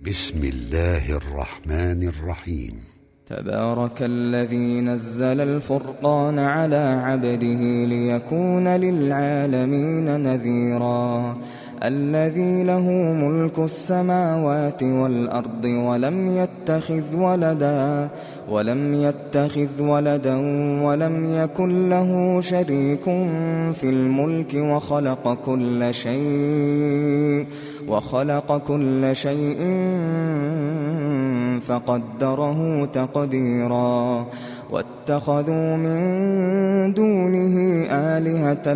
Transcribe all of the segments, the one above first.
بسم الله الرحمن الرحيم. تبارك الذي نزل الفرقان على عبده ليكون للعالمين نذيرا الذي له ملك السماوات والأرض ولم يتخذ ولدا ولم يكن له شريك في الملك وخلق كل شيء فقدره تقديرا واتخذوا من دونه آلهة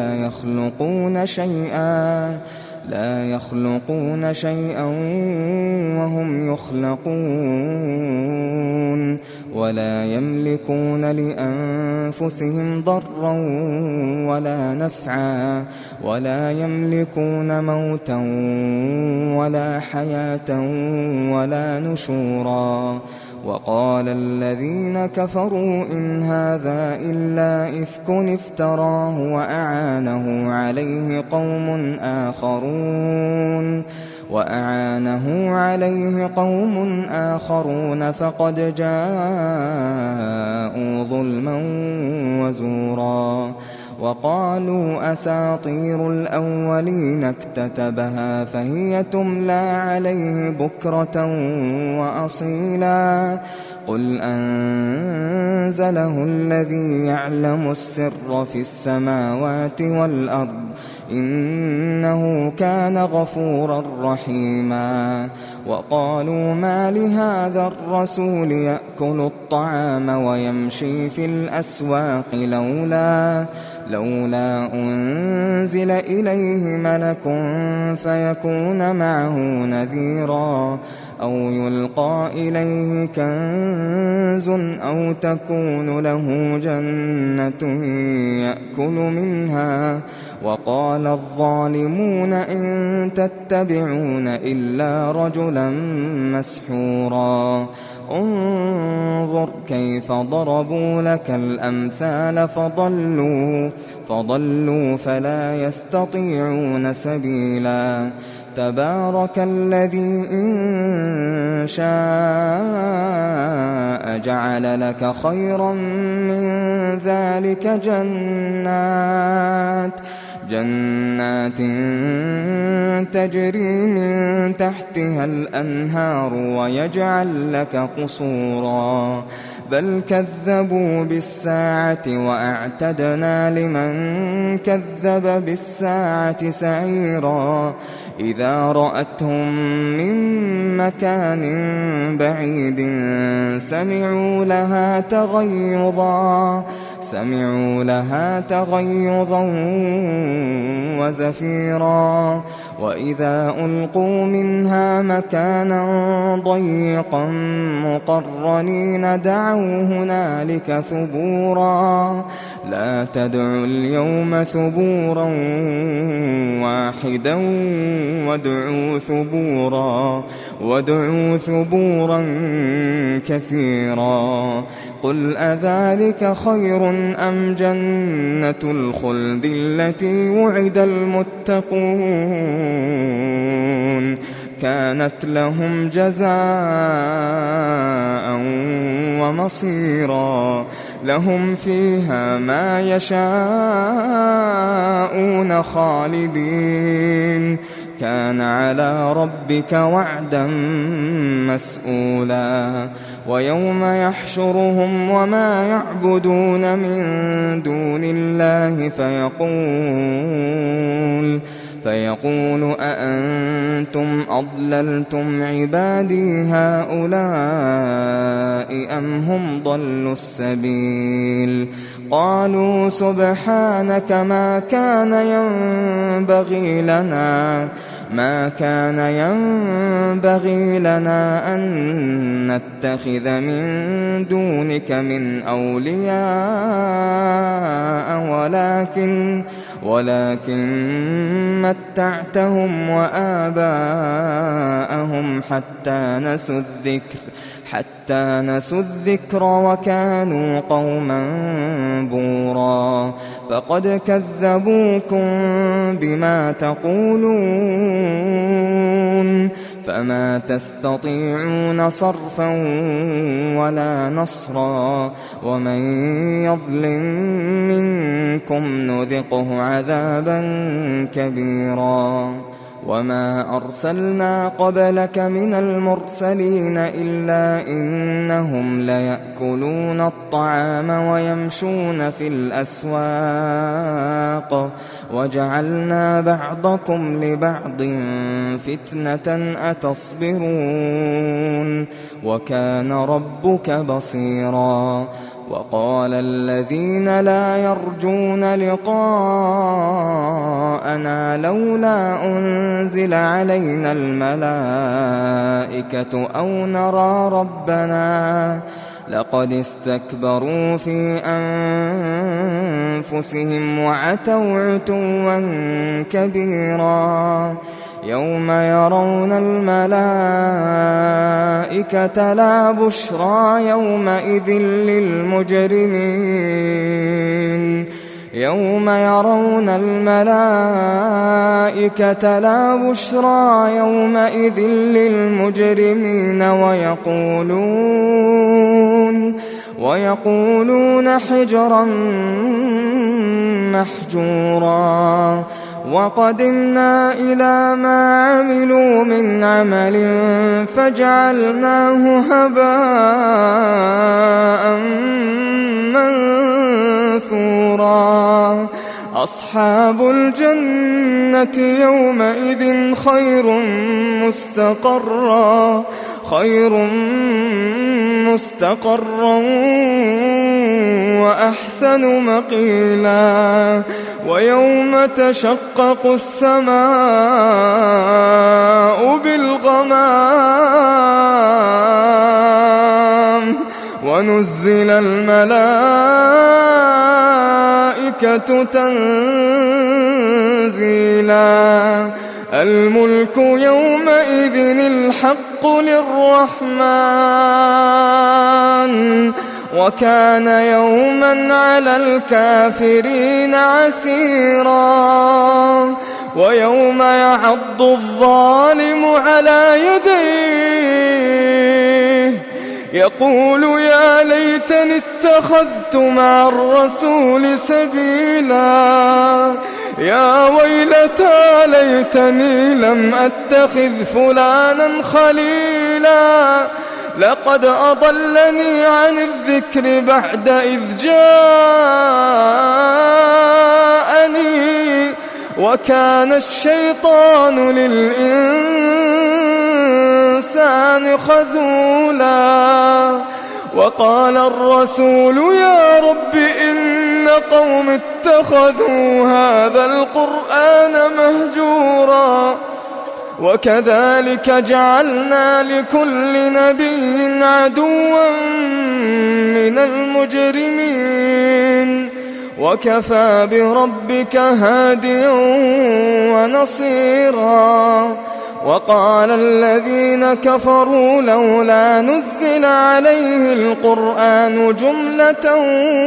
لا يخلقون شيئا وهم يخلقون ولا يملكون لأنفسهم ضرا ولا نفعا ولا يملكون موتا ولا حياة ولا نشورا. وقال الذين كفروا إن هذا إلا إفك افتراه وأعانه عليه قوم آخرون فقد جاءوا ظلما وزورا. وقالوا أساطير الأولين اكتتبها فهي تملى عليه بكرة وأصيلا. قل أنزله الذي يعلم السر في السماوات والأرض إنه كان غفورا رحيما. وقالوا ما لهذا الرسول يأكل الطعام ويمشي في الأسواق لولا أنزل إليه ملك فيكون معه نذيرا أو يلقى إليه كنز أو تكون له جنة يأكل منها. وقال الظالمون إن تتبعون إلا رجلا مسحورا. انظر كيف ضربوا لك الأمثال فضلوا فلا يستطيعون سبيلا. تبارك الذي إن شاء جعل لك خيرا من ذلك جنات تجري من تحتها الأنهار ويجعل لك قصورا. بل كذبوا بالساعة وأعتدنا لمن كذب بالساعة سعيرا. إذا رأتهم من مكان بعيد سمعوا لها تغيظا وزفيرا. وإذا ألقوا منها مكانا ضيقا مقرنين دعوا هنالك ثبورا. لا تدعوا اليوم ثبورا واحدا وادعوا ثبورا كثيرا. قل أذلك خير أم جنة الخلد التي وعد المتقون كانت لهم جزاء ومصيرا. لهم فيها ما يشاءون خالدين كان على ربك وعدا مسئولا. ويوم يحشرهم وما يعبدون من دون الله فيقول أأنتم أضللتم عبادي هؤلاء أم هم ضلوا السبيل. قالوا سبحانك ما كان ينبغي لنا أن نتخذ من دونك من أولياء ولكن متعتهم وآباءهم حتى نسوا الذكر وكانوا قوما بورا. فقد كذبوكم بما تقولون فما تستطيعون صرفا ولا نصرا ومن يظلم منكم نذقه عذابا كبيرا وما أرسلنا قبلك من المرسلين إلا إنهم ليأكلون الطعام ويمشون في الأسواق وجعلنا بعضكم لبعض فتنة أتصبرون وكان ربك بصيرا وقال الذين لا يرجون لقاءنا لولا أنزل علينا الملائكة أو نرى ربنا لقد استكبروا في أنفسهم وعتوا عتوا كبيرا يوم يرون الملائكة لا بشرى يومئذ للمجرمين يوم يرون الملائكة لا بشرى يومئذ للمجرمين ويقولون حجرا محجورا وقدمنا إلى ما عملوا من عمل فجعلناه هباء منثورا أصحاب الجنة يومئذ خير مستقرا وأحسن مقيلا ويوم تشقق السماء بالغمام ونزل الملائكة تنزيلا الملك يومئذ الحق للرحمن وكان يوما على الكافرين عسيرا ويوم يعض الظالم على يديه يقول يا ليتني اتخذت مع الرسول سبيلا يا ويلتى ليتني لم أتخذ فلانا خليلا لقد أضلني عن الذكر بعد إذ جاءني وكان الشيطان للإنسان خذولا وقال الرسول يا رب إن قوم اتخذوا هذا القرآن مهجورا وكذلك جعلنا لكل نبي عدوا من المجرمين وكفى بربك هاديا ونصيرا وقال الذين كفروا لولا نزل عليه القرآن جملة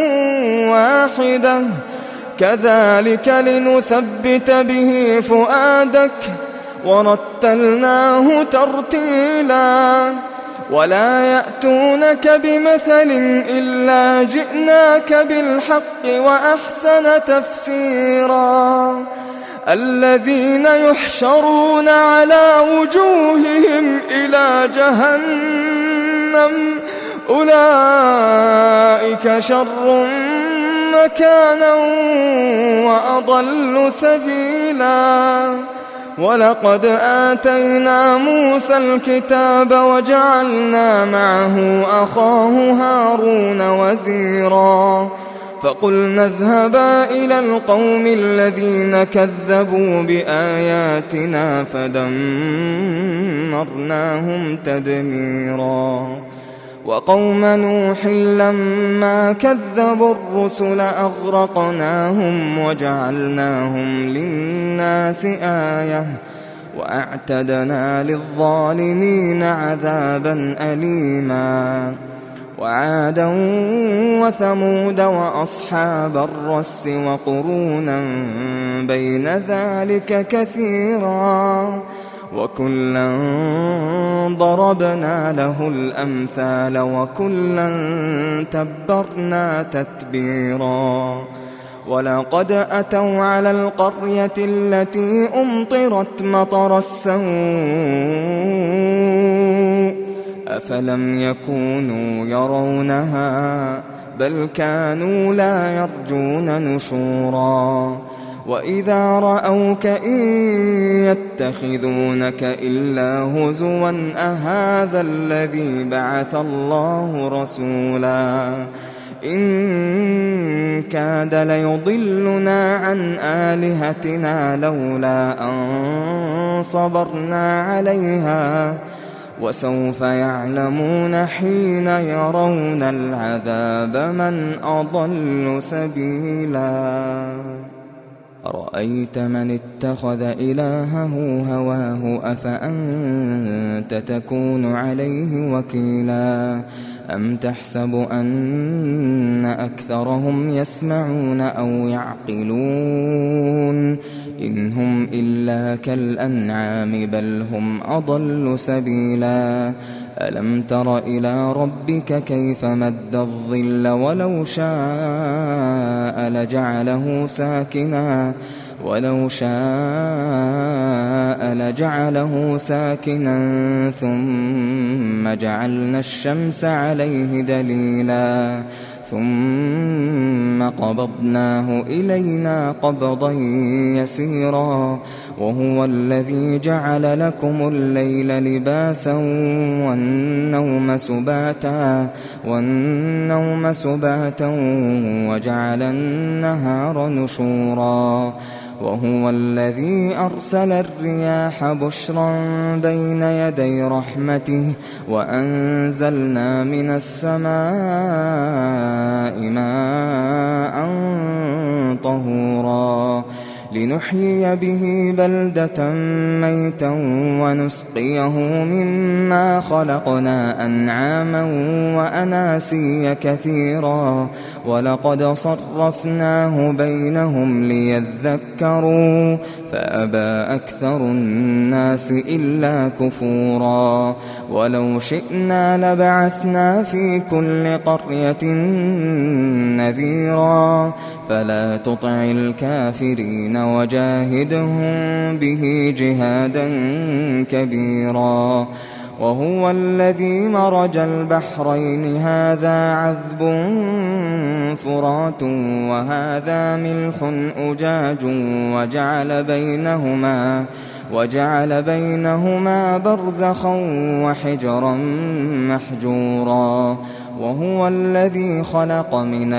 واحدة كذلك لنثبت به فؤادك ورتلناه ترتيلا ولا يأتونك بمثل إلا جئناك بالحق وأحسن تفسيرا الذين يحشرون على وجوههم إلى جهنم أولئك شر مكانا وأضل سبيلا ولقد آتينا موسى الكتاب وجعلنا معه أخاه هارون وزيرا فقلنا اذهبا إلى القوم الذين كذبوا بآياتنا فدمرناهم تدميرا وقوم نوح لما كذبوا الرسل أغرقناهم وجعلناهم للناس آية وأعتدنا للظالمين عذابا أليما وعادا وثمود وأصحاب الرس وقرونا بين ذلك كثيرا وكلا ضربنا له الأمثال وكلا تبرنا تتبيرا ولقد أتوا على القرية التي أمطرت مطر السوء أفلم يكونوا يرونها بل كانوا لا يرجون نشورا وإذا رأوك إن يتخذونك إلا هزوا أهذا الذي بعث الله رسولا إن كاد ليضلنا عن آلهتنا لولا أن صبرنا عليها وسوف يعلمون حين يرون العذاب من أضل سبيلا أرأيت من اتخذ إلهه هواه أفأنت تكون عليه وكيلا أم تحسب أن أكثرهم يسمعون أو يعقلون إن هم إلا كالأنعام بل هم أضل سبيلا ألم تر إلى ربك كيف مد الظل ولو شاء لجعله ساكنا ثم جعلنا الشمس عليه دليلا ثم قبضناه إلينا قبضا يسيرا وهو الذي جعل لكم الليل لباسا والنوم سباتا وجعل النهار نشورا وهو الذي أرسل الرياح بشرا بين يدي رحمته وأنزلنا من السماء ماء طهورا لنحيي به بلدة ميتا ونسقيه مما خلقنا أنعاما وأناسيا كثيرا ولقد صرفناه بينهم ليذكروا فأبى أكثر الناس إلا كفورا ولو شئنا لبعثنا في كل قرية نذيرا فلا تطع الكافرين وجاهدهم به جهادا كبيرا وهو الذي مرج البحرين هذا عذب فرات وهذا ملح أجاج وجعل بينهما برزخا وحجرا محجورا وهو الذي خلق من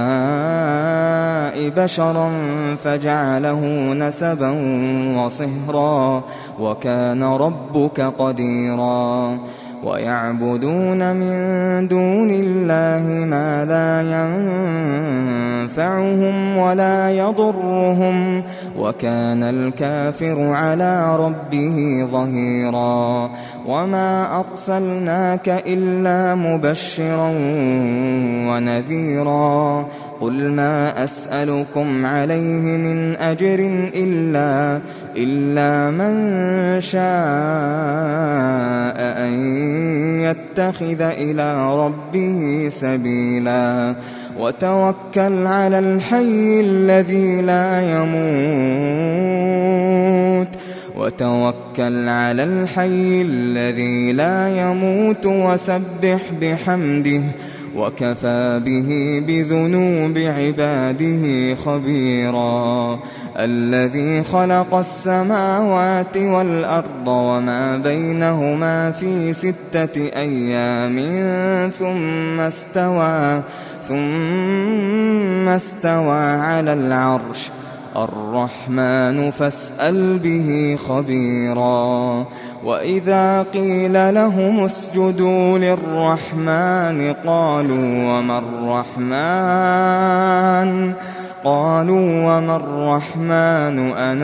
الماء بشرا فجعله نسبا وصهرا وكان ربك قديرا ويعبدون من دون الله ما لا ينفعهم ولا يضرهم وكان الكافر على ربه ظهيرا وما أرسلناك إلا مبشرا ونذيرا قل ما أسألكم عليه من أجر إلا من شاء أن يتخذ إلى ربه سبيلا وتوكل على الحي الذي لا يموت وسبح بحمده وكفى به بذنوب عباده خبيرا الذي خلق السماوات والأرض وما بينهما في 6 أيام ثم استوى على العرش الرحمن فاسأل به خبيرا وإذا قيل لهم اسجدوا للرحمن قالوا وما الرحمن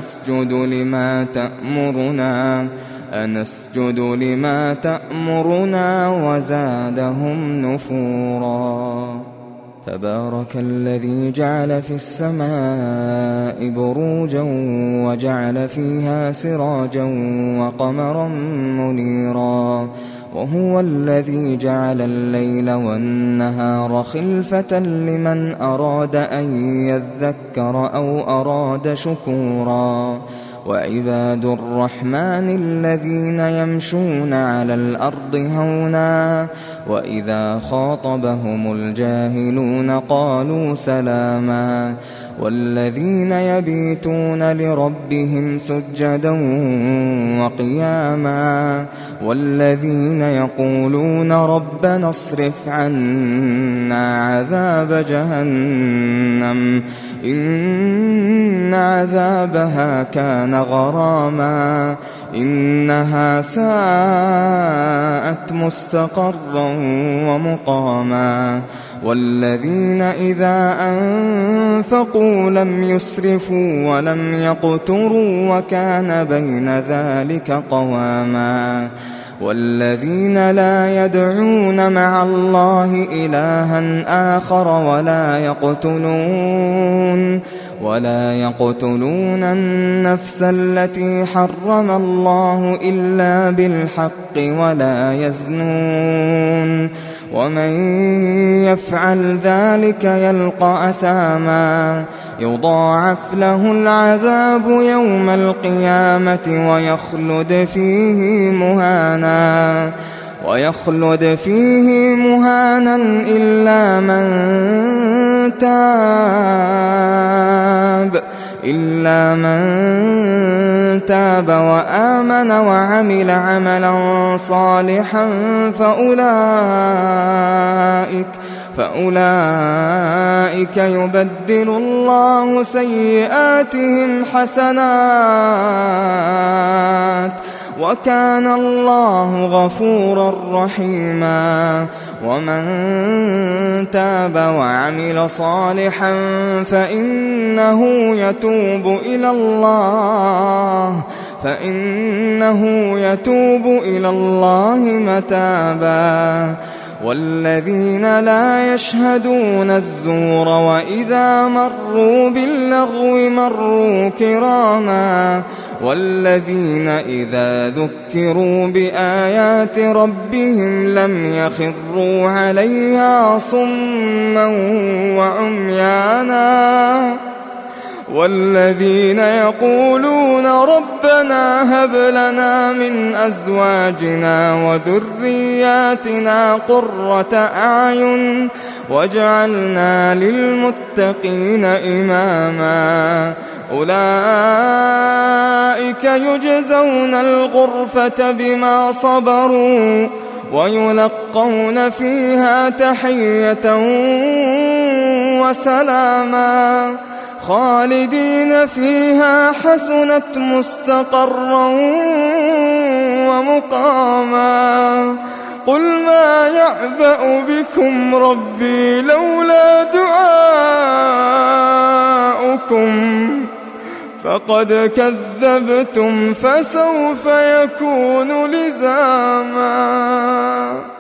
أنسجد لما تأمرنا وزادهم نفورا تبارك الذي جعل في السماء بروجا وجعل فيها سراجا وقمرا منيرا وهو الذي جعل الليل والنهار خلفة لمن أراد أن يذكر أو أراد شكورا وعباد الرحمن الذين يمشون على الأرض هونا وإذا خاطبهم الجاهلون قالوا سلاما والذين يبيتون لربهم سجدا وقياما والذين يقولون ربنا اصرف عنا عذاب جهنم إن عذابها كان غراما إنها ساءت مستقرا ومقاما والذين إذا أنفقوا لم يسرفوا ولم يقتروا وكان بين ذلك قواما والذين لا يدعون مع الله إلها آخر ولا يقتلون النفس التي حرم الله إلا بالحق ولا يزنون ومن يفعل ذلك يلقى أثاما يضاعف له العذاب يوم القيامة ويخلد فيه مهانا إلا من تاب وآمن وعمل عملا صالحا فأولئك يبدل الله سيئاتهم حسنات وكان الله غفورا رحيما ومن تاب وعمل صالحا فإنه يتوب إلى الله متابا والذين لا يشهدون الزور وإذا مروا باللغو مروا كراما والذين إذا ذكروا بآيات ربهم لم يخروا عليها صما وعميانا والذين يقولون ربنا هب لنا من أزواجنا وذرياتنا قرة أعين واجعلنا للمتقين إماما أولئك يجزون الغرفة بما صبروا ويلقون فيها تحية وسلاما خالدين فيها حسنت مستقرا ومقاما قل ما يعبأ بكم ربي لولا دعاؤكم فقد كذبتم فسوف يكون لزاما.